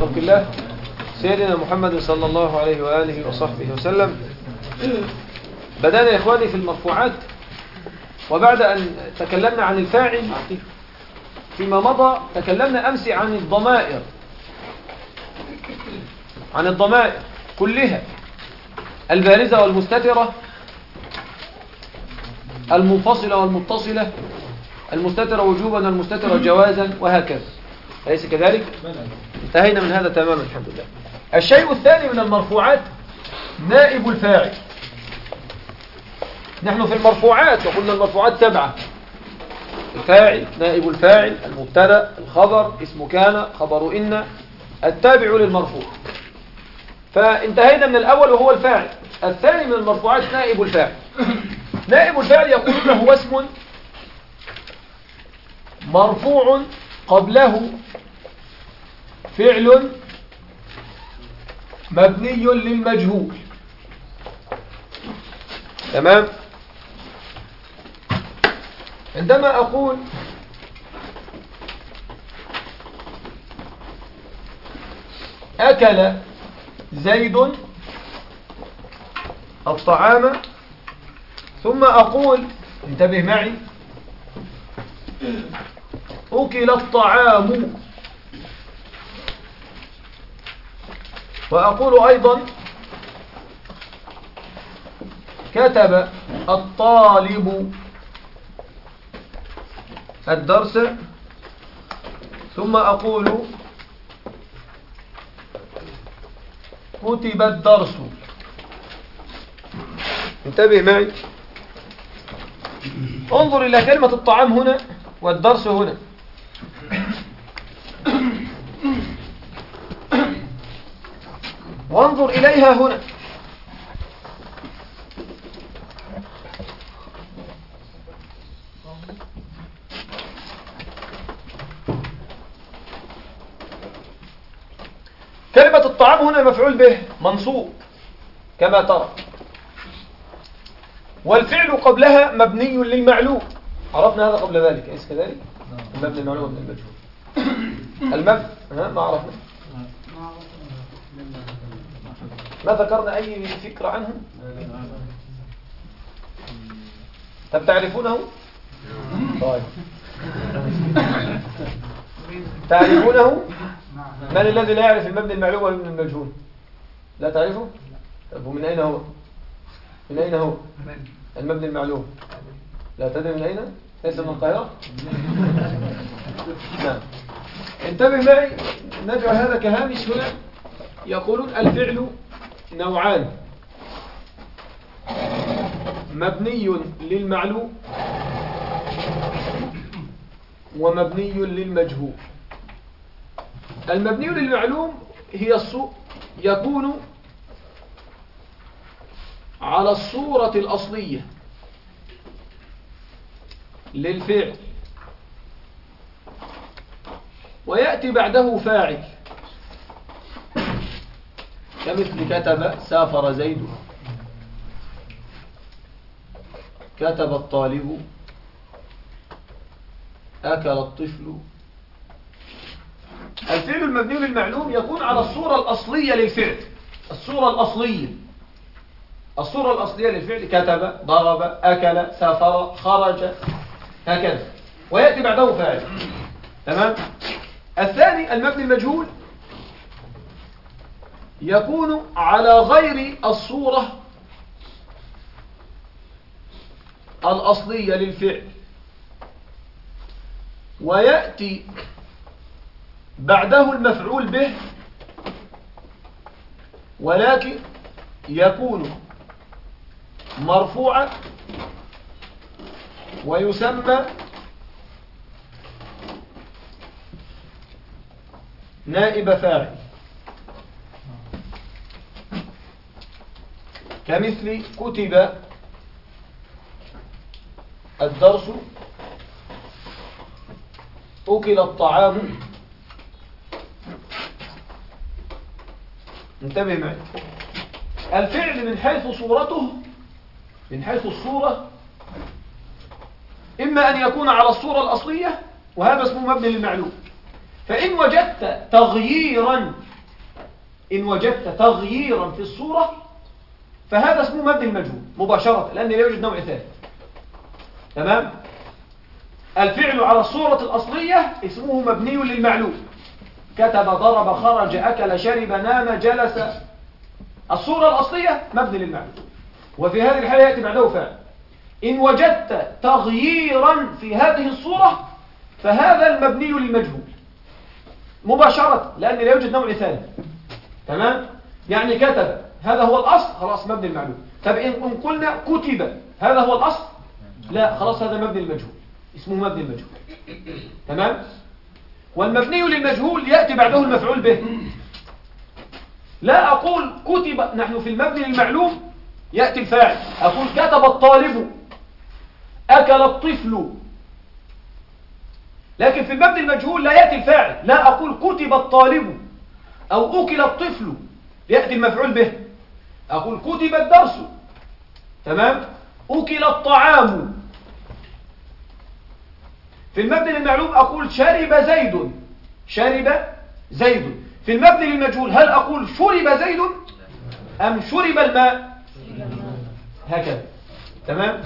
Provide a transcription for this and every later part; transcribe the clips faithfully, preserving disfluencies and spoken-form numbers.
خلق الله سيدنا محمد صلى الله عليه وآله وصحبه وسلم. بدأنا يا إخواني في المرفوعات، وبعد أن تكلمنا عن الفاعل فيما مضى تكلمنا أمس عن الضمائر عن الضمائر كلها، البارزة والمستترة، المنفصلة والمتصلة، المستترة وجوبا والمستترة جوازا، وهكذا. أليس كذلك؟ انتهينا من هذا تماما الحمد لله. الشيء الثاني من المرفوعات نائب الفاعل. نحن في المرفوعات وقلنا المرفوعات سبعة: الفاعل، نائب الفاعل، المبتدأ، الخبر، اسم كان، خبر إن، التابع للمرفوع. فانتهينا من الأول وهو الفاعل. الثاني من المرفوعات نائب الفاعل. نائب الفاعل يقولون هو اسم مرفوع قبله فعل مبني للمجهول. تمام؟ عندما أقول أكل زيد الطعام، ثم أقول انتبه معي أكل الطعام، وأقول أيضا كتب الطالب الدرس، ثم أقول كتب الدرس. انتبه معي، انظر إلى كلمة الطعام هنا والدرس هنا. وانظر إليها هنا. كلمة الطعام هنا مفعول به منصوب كما ترى، والفعل قبلها مبني للمعلوم. عرفنا هذا قبل ذلك، أليس كذلك؟ المبني المعلوم من المجهول. المبني ها ما عرفنا، ما ذكرنا أي فكرة عنه. طب تعرفونه؟ طيب تعرفونه؟ من الذي لا يعرف المبني المعلوم والمبني المجهول؟ لا تعرفه؟ طب ومن أين هو؟ من أين هو؟ المبني المعلوم لا تدري من أين؟ ليس من القاهرة؟ نعم. انتبه معي، نجعل هذا كهامش هنا. يقولون الفعل نوعان: مبني للمعلوم ومبني للمجهول. المبني للمعلوم هي الصو يكون على الصورة الأصلية للفعل، ويأتي بعده فاعل، كمثل كتب سافر زيد، كتب الطالب، أكل الطفل. الفعل المبني للمعلوم يكون على الصورة الأصلية للفعل. الصورة الأصلية الصورة الأصلية للفعل: كتب، ضرب، أكل، سافر، خرج، هكذا، ويأتي بعده فاعل. تمام؟ الثاني المبني المجهول يكون على غير الصورة الأصلية للفعل، ويأتي بعده المفعول به، ولكن يكون مرفوعا ويسمى نائب فاعل، كمثل كتب الدرس، أكل الطعام. انتبه معي، الفعل من حيث صورته، من حيث الصورة، إما أن يكون على الصورة الأصلية، وهذا اسمه مبني للمعلوم. فإن وجدت تغييرا إن وجدت تغييرا في الصورة فهذا اسمه مبني المجهول مباشرة، لأن لا يوجد نوع ثالث. تمام؟ الفعل على الصورة الأصلية اسمه مبني للمعلوم، كتب، ضرب، خرج، أكل، شرب، نام، جلس. الصورة الأصلية مبني للمعلوم، وفي هذه الحالة يأتي بعده فعل. إن وجدت تغييرا في هذه الصورة فهذا المبني للمجهول مباشرة، لأن لا يوجد نوع ثاني. تمام؟ يعني كتب هذا هو الأصل، خلاص مبني المعلوم. طب إن قلنا كتب هذا هو الأصل، لا خلاص هذا مبني المجهول، اسمه مبني المجهول. تمام؟ والمبني للمجهول يأتي بعده المفعول به. لا أقول كتب، نحن في المبني للمعلوم يأتي الفاعل، أقول كتب الطالب، أكل الطفل. لكن في المبني المجهول لا يأتي الفاعل، لا أقول كتب الطالب أو أكل الطفل، يأتي المفعول به. أقول كتب الدرس، تمام، أكل الطعام. في المبني للمعلوم أقول شرب زيد، شرب زيد. في المبني للمجهول هل أقول شرب زيد أم شرب الماء؟ هكذا. تمام.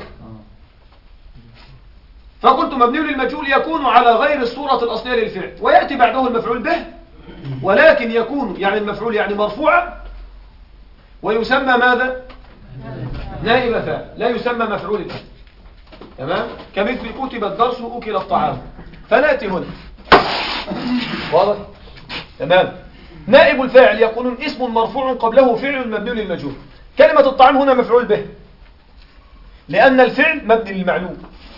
فقلت مبني للمجهول يكون على غير الصورة الأصلية للفعل، ويأتي بعده المفعول به، ولكن يكون يعني المفعول يعني مرفوعا، ويسمى ماذا؟ نائب فاعل، لا يسمى مفعول به. تمام. كمثل كتب الدرس أكل الطعام. فنأتي هنا، واضح؟ تمام. نائب الفاعل يكون اسم مرفوع قبله فعل مبني للمجهول. كلمة الطعام هنا مفعول به، لأن الفعل مبني للمعلوم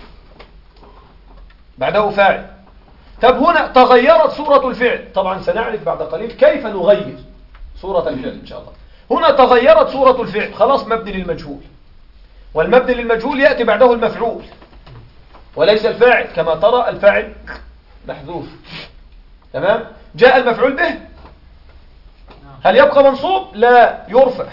بعده فاعل. طب هنا تغيرت صورة الفعل، طبعا سنعرف بعد قليل كيف نغير صورة الفعل إن شاء الله. هنا تغيرت صورة الفعل، خلاص مبني للمجهول، والمبني للمجهول يأتي بعده المفعول وليس الفاعل، كما ترى الفاعل محذوف. تمام. جاء المفعول به، هل يبقى منصوب؟ لا، يرفع.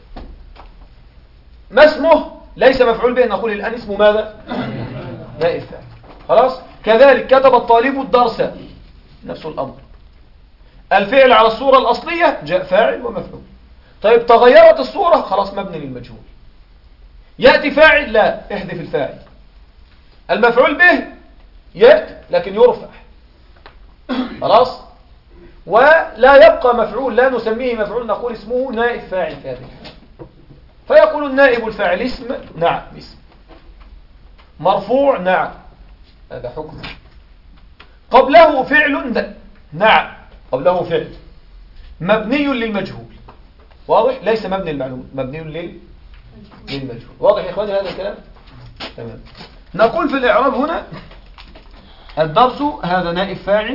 ما اسمه؟ ليس مفعول به، نقول الآن اسمه ماذا؟ نائب فاعل. خلاص. كذلك كتب الطالب الدرس، نفس الأمر. الفعل على الصورة الأصلية جاء فاعل ومفعول. طيب تغيرت الصورة، خلاص مبني للمجهول. يأتي فاعل، لا، احذف الفاعل. المفعول به يأتي لكن يرفع، خلاص. ولا يبقى مفعول، لا نسميه مفعول، نقول اسمه نائب فاعل في هذه الحالة. فيقول النائب الفاعل اسم، نعم اسم. مرفوع، نعم، هذا حكم. قبله فعل، نعم، قبله فعل. مبني للمجهول، واضح؟ ليس مبني المعلوم، مبني لل للمجهول. واضح يا اخواني هذا الكلام؟ تمام. نقول في الإعراب هنا الدرس هذا نائب فاعل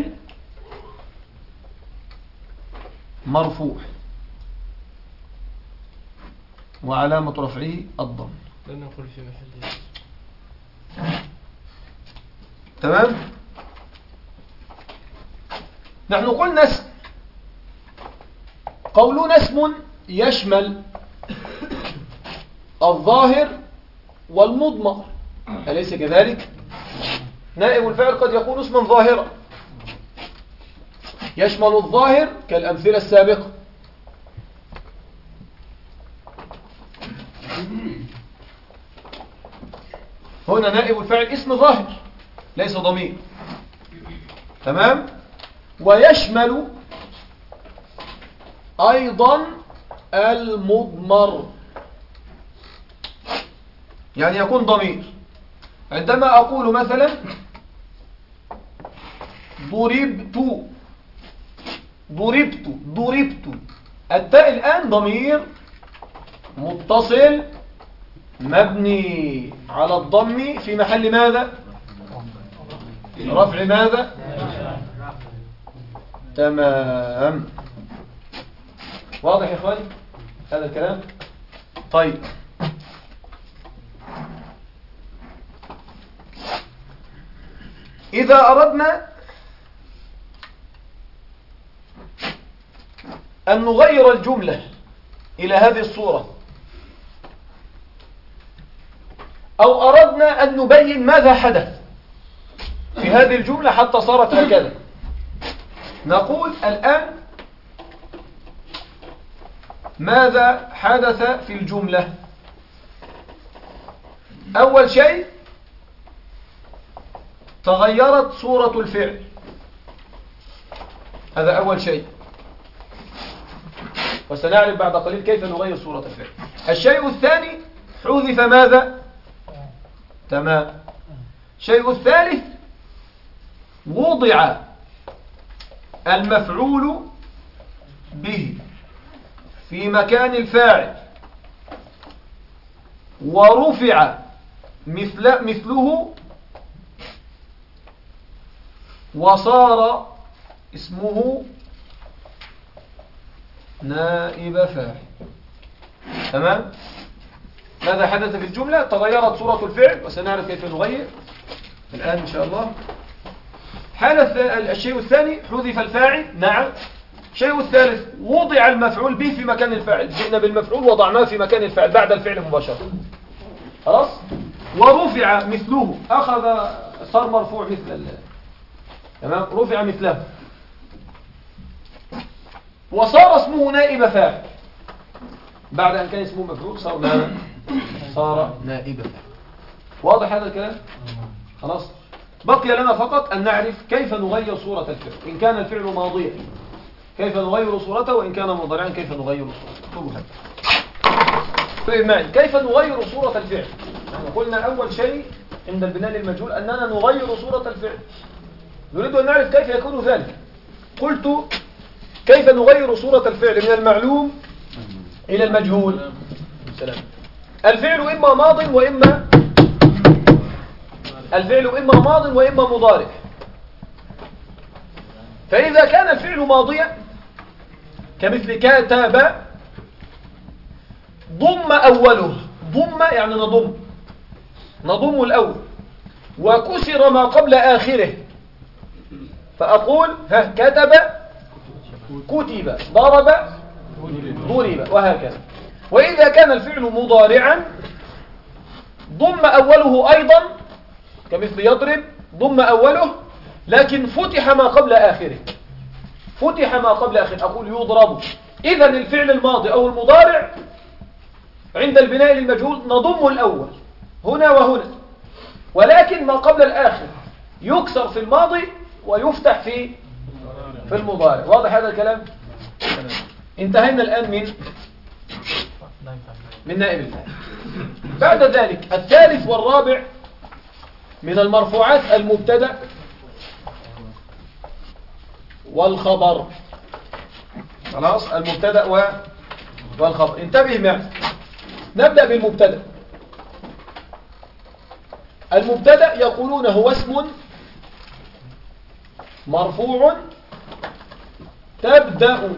مرفوع وعلامة رفعه الضم. لن نقول في محل. تمام. نحن قلنا اسم، قولنا اسم يشمل الظاهر والمضمر، أليس كذلك؟ نائب الفاعل قد يكون اسما ظاهرا يشمل الظاهر كالأمثلة السابقة. هنا نائب الفاعل اسم ظاهر ليس ضمير. تمام. ويشمل أيضا المضمر، يعني يكون ضمير. عندما أقول مثلا ضربت ضربت ضربت، التاء الآن ضمير متصل مبني على الضم في محل ماذا؟ رفع ماذا؟ تمام. واضح يا اخواني هذا الكلام؟ طيب، إذا أردنا أن نغير الجملة إلى هذه الصورة، أو أردنا أن نبين ماذا حدث في هذه الجملة حتى صارت هكذا، نقول الآن ماذا حدث في الجملة؟ أول شيء تغيرت صورة الفعل، هذا أول شيء، وسنعرف بعد قليل كيف نغير صورة الفعل. الشيء الثاني حذف ماذا؟ تمام. الشيء الثالث وضع المفعول به في مكان الفاعل ورفع مثل مثله وصار اسمه نائب فاعل. تمام. ماذا حدث في الجملة؟ تغيرت صورة الفعل، وسنعرف كيف نغير الآن إن شاء الله. حالة الشيء الثاني حذف الفاعل، نعم. الشيء الثالث وضع المفعول به في مكان الفاعل، جئنا بالمفعول وضعناه في مكان الفاعل بعد الفعل مباشرة، خلاص. ورفع مثله، أخذ صار مرفوع مثل ال... تمام، رفع مثله وصار اسمه نائب فاعل، بعد أن كان اسمه مفعول صار نائب صار نائب فاعل. واضح هذا الكلام؟ خلاص. بقي لنا فقط أن نعرف كيف نغير صورة الفعل. إن كان الفعل ماضيا كيف نغير صورته، وإن كان مضارعا كيف نغير صورته. طيب معي، كيف نغير صورة الفعل؟ نحن قلنا أول شيء عند البناء للمجهول أننا نغير صورة الفعل. نريد أن نعرف كيف يكون ذلك. قلت كيف نغير صورة الفعل من المعلوم إلى المجهول. سلام. الفعل إما ماض وإما الفعل إما ماض وإما مضارع. فإذا كان الفعل ماضيا كمثل كتب، ضم أوله، ضم يعني نضم نضم الأول، وكسر ما قبل آخره، فأقول ها كتب كتب، ضرب ضرب، وهكذا. وإذا كان الفعل مضارعا ضم أوله أيضا كمثل يضرب، ضم أوله لكن فتح ما قبل آخره، فتح ما قبل آخره، أقول يضرب. إذن الفعل الماضي أو المضارع عند البناء للمجهول نضم الأول هنا وهنا، ولكن ما قبل الآخر يكسر في الماضي ويفتح في في المضارع. واضح هذا الكلام؟ انتهينا الآن من من نائب الفاعل. بعد ذلك الثالث والرابع من المرفوعات المبتدأ والخبر. خلاص، المبتدأ والخبر. انتبه معي، نبدأ بالمبتدأ. المبتدأ يقولون هو اسم مرفوع تبدأ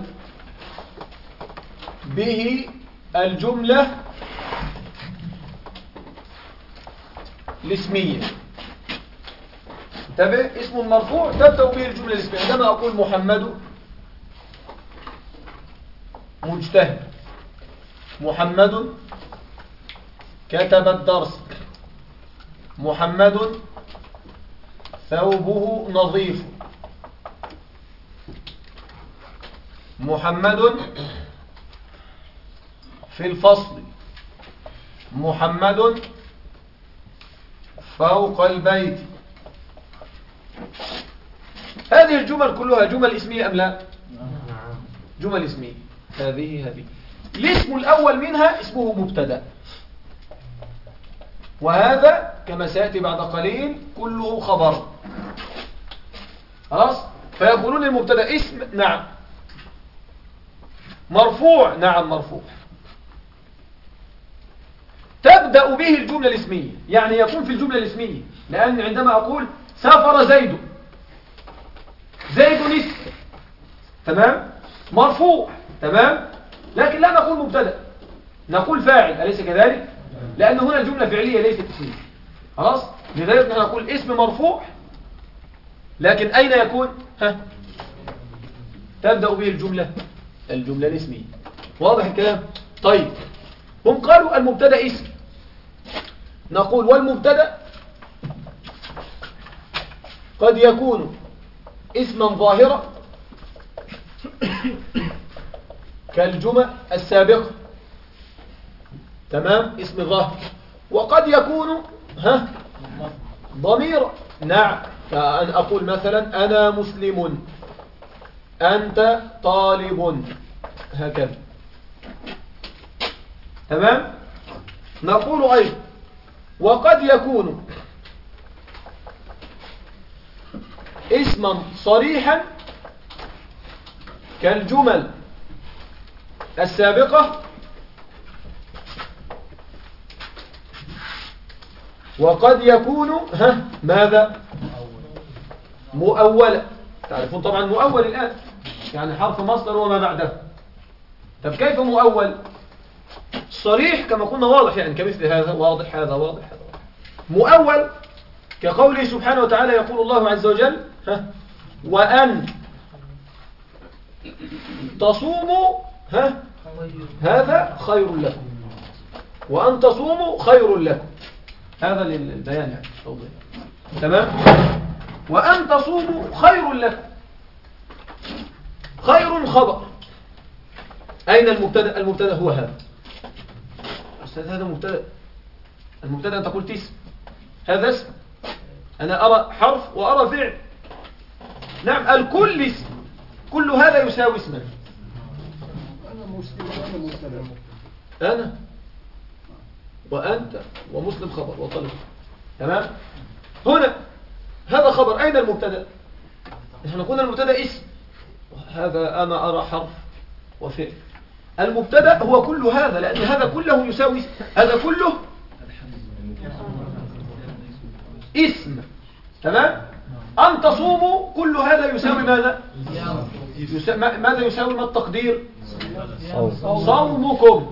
به الجملة الاسمية. انتبه، اسم مرفوع تبدأ به الجملة الاسمية. عندما أقول محمد مجتهد، محمد كتب الدرس، محمد ثوبه نظيف، محمد في الفصل، محمد فوق البيت. هذه الجمل كلها جمل اسمية أم لا؟ جمل اسمية. هذه هذه الاسم الأول منها اسمه مبتدأ، وهذا كما سيأتي بعد قليل كله خبر. خلاص، فيقولون المبتدأ اسم، نعم. مرفوع، نعم مرفوع. تبدأ به الجملة الاسمية، يعني يكون في الجملة الاسمية، لأن عندما أقول سافر زيد، زيد اسم، تمام، مرفوع، تمام، لكن لا نقول مبتدأ، نقول فاعل، أليس كذلك؟ لأن هنا الجملة فعلية ليست اسمية. خلاص، لذلك نقول اسم مرفوع، لكن أين يكون؟ ها، تبدأ به الجملة الجملة الاسمية. واضح الكلام؟ طيب، هم قالوا المبتدأ اسم، نقول والمبتدأ قد يكون اسما ظاهرا كالجمل السابقة. تمام، اسم ظاهر. وقد يكون ها ضمير. نعم، كأن أقول مثلا أنا مسلم، أنت طالب، هكذا. تمام. نقول أيضا وقد يكون اسما صريحا كالجمل السابقة، وقد يكون ها ماذا مؤولا. تعرفون طبعا مؤول الآن يعني حرف مصدر وما بعده. طب كيف مؤول؟ صريح كما قلنا واضح، يعني كمثل هذا واضح، هذا واضح، هذا واضح. مؤول كقوله سبحانه وتعالى يقول الله عز وجل ها وأن تصوموا ها هذا خير لكم، وأن تصوموا خير لكم. هذا للبيان يعني توضيح. تمام. وأن تصوموا خير لكم، خير خبر. أين المبتدأ؟ المبتدأ هو هذا. أستاذ هذا مبتدأ، المبتدأ أنت قلت اسم، هذا اسم. أنا أرى حرف وأرى فعل. نعم، الكل اسم، كل هذا يساوي اسما. أنا مسلم وأنا مبتدأ. أنا وأنت ومسلم خبر وطلب. تمام. هنا هذا خبر، أين المبتدأ؟ نحن قلنا المبتدأ اسم، هذا أنا أرى حرف وفعل. المبتدأ هو كل هذا، لأن هذا كله يساوي اسم. هذا كله اسم. تمام. أن تصوموا كل هذا يساوي ماذا؟ يسا... ماذا يساوي؟ ما التقدير؟ صومكم.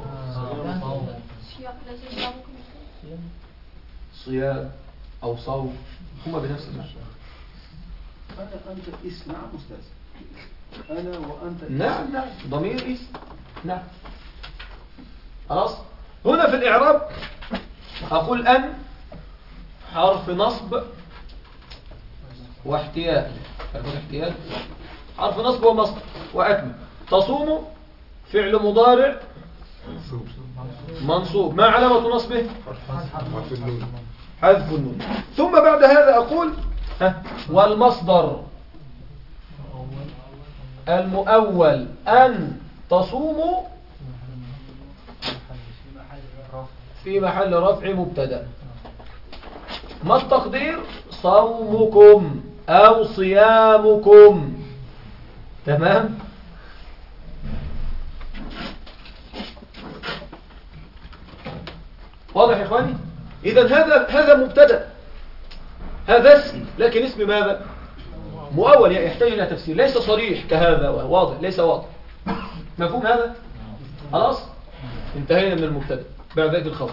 صيام أو صوم هما بنفس المعنى. أنا أنت اسم. نعم أستاذ، أنا وأنت اسم. نعم نعم، ضمير اسم. نعم خلاص. هنا في الإعراب أقول أن حرف نصب واحتيال. حرف احتيال حرف نصب ومصدر وأكمل. تصوم فعل مضارع منصوب، ما علامة نصبه؟ حذف النون. ثم بعد هذا أقول ها والمصدر المؤول أن تصوموا في محل رفع مبتدأ. ما التقدير؟ صومكم أو صيامكم. تمام. واضح يا إخواني؟ إذن هذا هذا مبتدأ، هذا اسم، لكن اسم ماذا؟ مؤول، يعني يحتاج إلى تفسير، ليس صريح كهذا واضح، ليس واضح. مفهوم هذا؟ خلاص؟ انتهينا من المبتدأ. بعد ذلك الخبر.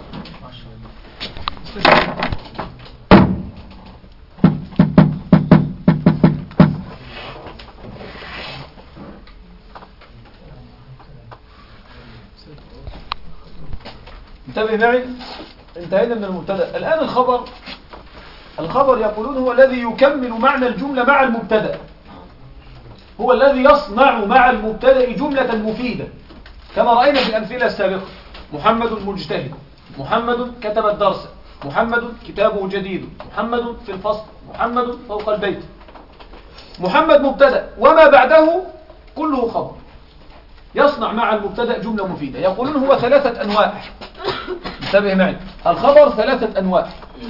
انتبه معي، انتهينا من المبتدأ. الآن الخبر. الخبر يقولون هو الذي يكمل معنى الجملة مع المبتدأ، هو الذي يصنع مع المبتدأ جملة مفيدة، كما رأينا في الأمثلة السابقة. محمد مجتهد، محمد كتب الدرس، محمد كتابه جديد، محمد في الفصل، محمد فوق البيت. محمد مبتدأ وما بعده كله خبر، يصنع مع المبتدأ جملة مفيدة. يقولون هو ثلاثة أنواع. انتبه معي، الخبر ثلاثة أنواع.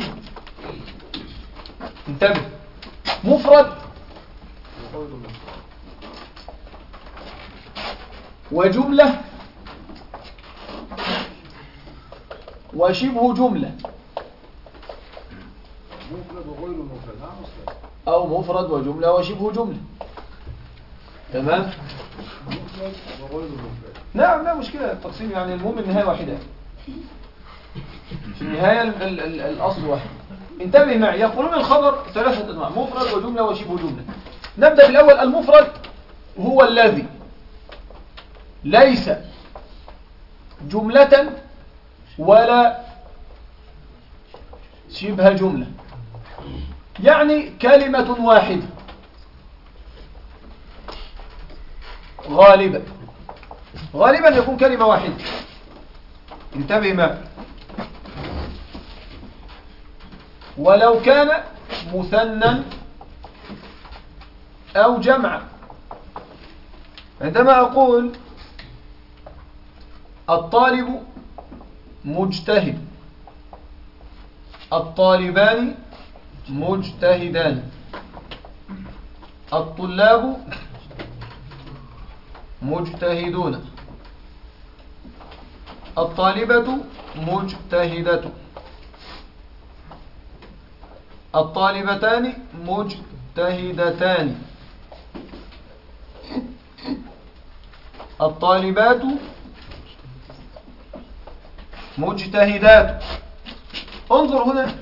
انتبه، مفرد وجملة وشبه جملة، مفرد وغير مفرد. أو مفرد وجملة وشبه جملة. تمام. مفرد وغير مفرد. نعم لا مشكلة التقسيم، يعني المهم النهاية واحدة، في النهاية ال ال ال الأصل واحد. انتبه معي، يقولون الخبر ثلاثة أنواع، مفرد وجملة وشبه جملة. نبدأ بالأول. المفرد هو الذي ليس جملة ولا شبه جملة، يعني كلمة واحدة غالبة. غالبا يكون كلمة واحدة. انتبه معي. ولو كان مثنى أو جمعا، عندما أقول الطالب مجتهد، الطالبان مجتهدان، الطلاب مجتهدون، الطالبة مجتهدة، الطالبتان مجتهدتان، الطالبات مجتهدات. انظر هنا،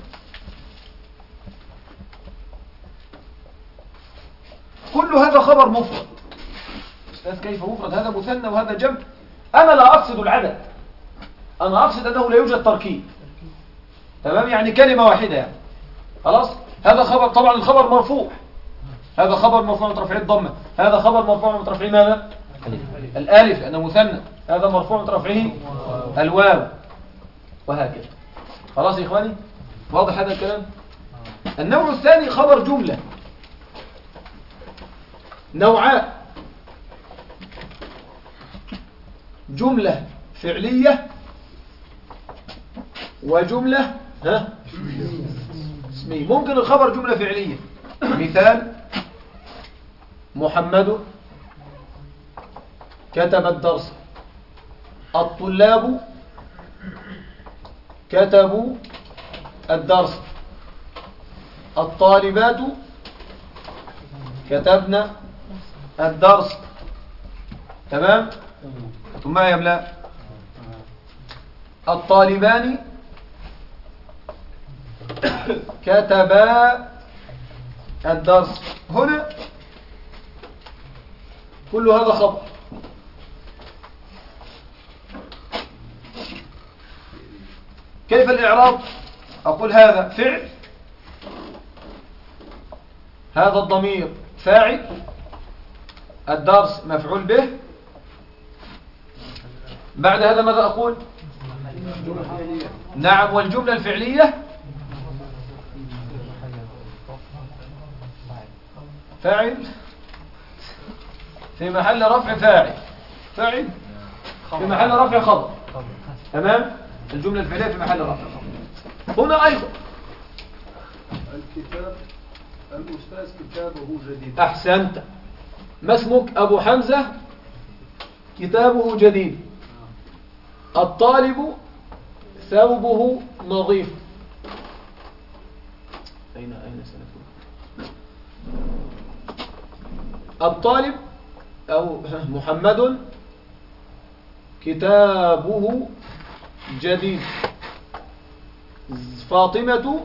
كل هذا خبر مفرد. أستاذ كيف مفرد؟ هذا مثنى وهذا جمع. أنا لا أقصد العدد، أنا أقصد أنه لا يوجد تركيب. تمام؟ يعني كلمة واحدة يعني. خلاص؟ هذا خبر، طبعا الخبر مرفوع، هذا خبر مرفوع من رفعه الضمة، هذا خبر مرفوع من رفعه ماذا؟ الألف لأنه مثنى، هذا مرفوع من رفعه الواو، وهكذا. خلاص يا إخواني؟ واضح هذا الكلام؟ النوع الثاني خبر جملة. نوعان: جملة فعلية وجملة ها اسمية. ممكن الخبر جملة فعلية، مثال: محمد كتب الدرس، الطلاب كتبوا الدرس، الطالبات كتبنا الدرس. تمام؟ ثم يملا الطالبان كتبا الدرس. هنا كل هذا خبر. كيف الإعراب؟ أقول هذا فعل، هذا الضمير فاعل، الدرس مفعول به. بعد هذا ماذا أقول؟ نعم، والجملة الفعلية فاعل في محل رفع فاعل، فاعل في محل رفع خبر. تمام؟ الجملة الفعلية في محل رفع خبر. هنا أيضا الكتاب، الأستاذ كتابه جديد. أحسنت. ما اسمك؟ أبو حمزة كتابه جديد. الطالب ثوبه نظيف. أين أين سنكون؟ الطالب أو محمد كتابه جديد. فاطمة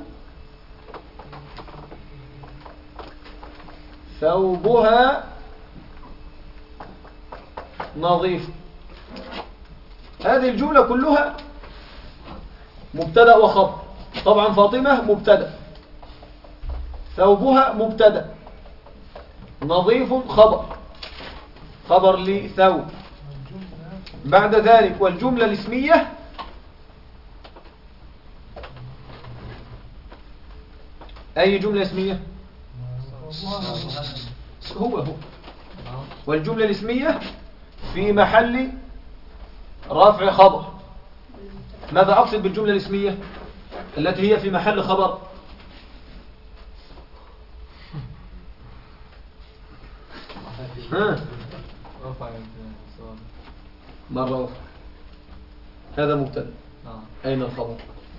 ثوبها نظيف. هذه الجملة كلها مبتدأ وخبر. طبعا فاطمة مبتدأ، ثوبها مبتدأ، نظيف خبر، خبر لثوب. بعد ذلك والجملة الاسمية أي جملة اسمية؟ هو هو والجملة الاسمية في محل رفع خبر. ماذا أقصد بالجملة الاسمية التي هي في محل خبر؟ ها مرة أخرى هذا مبتدأ. أين الخبر؟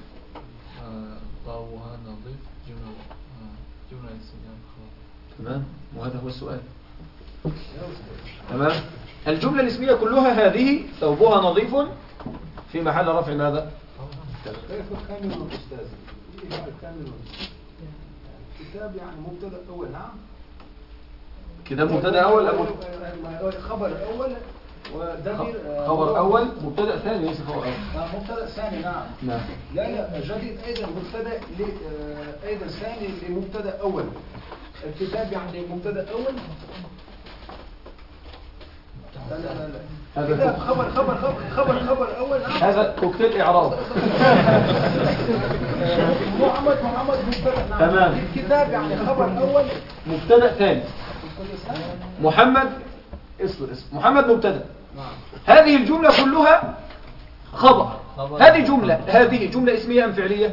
ضوءها نظيف، جملة جملة اسمية خبر. تمام، وهذا هو السؤال. تمام. الجملة الاسمية كلها هذه ثوبها نظيف في محل رفع ماذا؟ كيف كامل الأستاذ؟ كامل الكتاب يعني مبتدأ أول. نعم، كتاب مبتدأ أول أو خبر أول ودليل خبر أول مبتدأ ثاني ليس خبر أول. مبتدأ ثاني. نعم نعم. لا لا جديد أيضا مبتدأ أيضا ثاني لمبتدأ أول. الكتاب يعني مبتدأ أول. لا لا لا لا هذا كتاب كوك- خبر خبر خبر خبر خبر أول. هذا كوكتيل إعراب. محمد محمد مبتدأ. نعم. تمام. الكتاب يعني خبر أول. مبتدأ ثاني. محمد اصبر اصبر محمد مبتدأ. هذه الجملة كلها خبر. هذه جملة هذه جملة اسمية أم فعلية؟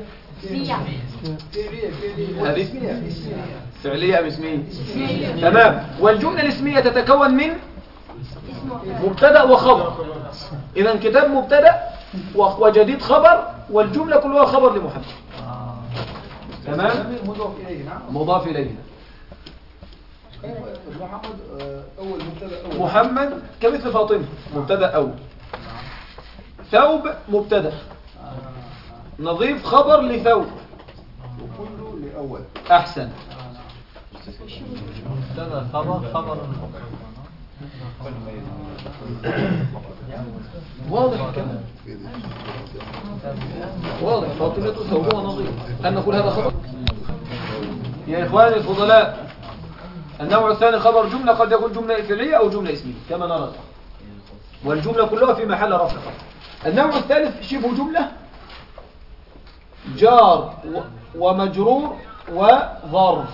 هذه فعلية أم اسمية؟ تمام. والجملة الاسمية تتكون من مبتدأ وخبر. إذا كتاب مبتدأ وجديد خبر، والجملة كلها خبر لمحمد. تمام. مضاف إليه. نعم. مضاف إليه. محمد آه، أول مبتدأ أول. محمد كمثل فاطمة مبتدأ أول. ثوب مبتدأ. نظيف خبر لثوب. وكله لأول. أحسن. مبتدا خبر خبر واضح الكلام. واضح. فاطمة ثوبها نظيف. هل نقول هذا خبر؟ يا إخواني الفضلاء، النوع الثاني خبر جملة، قد يكون جملة فعلية أو جملة اسمية كما نرى، والجملة كلها في محل رفع خبر. النوع الثالث شبه جملة، جار و- ومجرور وظرف.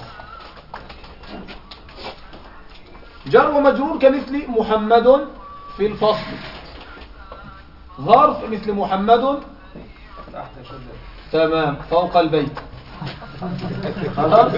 جار ومجرور كمثل محمد في الفصل. ظرف مثل محمد تحت شجرة. تمام فوق البيت. خلاص.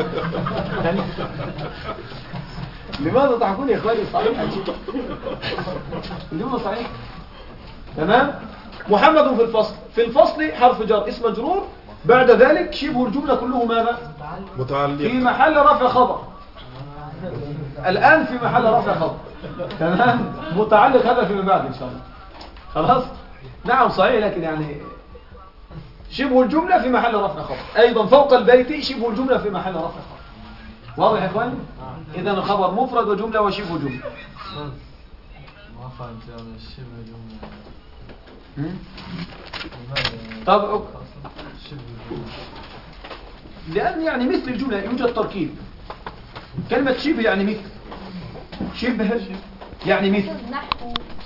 لماذا تضحكون يا اخواني؟ صحيح الجمله صحيح. تمام. محمد في الفصل. في الفصل حرف جر اسم مجرور، بعد ذلك شبه الجمله كله ماذا؟ في متعلق. محل رفع خبر. الآن في محل رفع خبر. تمام. متعلق هذا فيما بعد إن شاء الله. خلاص. نعم صحيح، لكن يعني شبه الجملة في محل رفع خبر. أيضا فوق البيت شبه الجملة في محل رفع خبر. واضح يا إخواني؟ إذا الخبر مفرد وجملة وشبه جملة. ما فهمت يعني شبه جملة. هم؟ لماذا؟ طب شبه جملة. لأن يعني مثل الجملة يوجد تركيب. كلمة شبه يعني مثل. شبه يعني مثل. نحو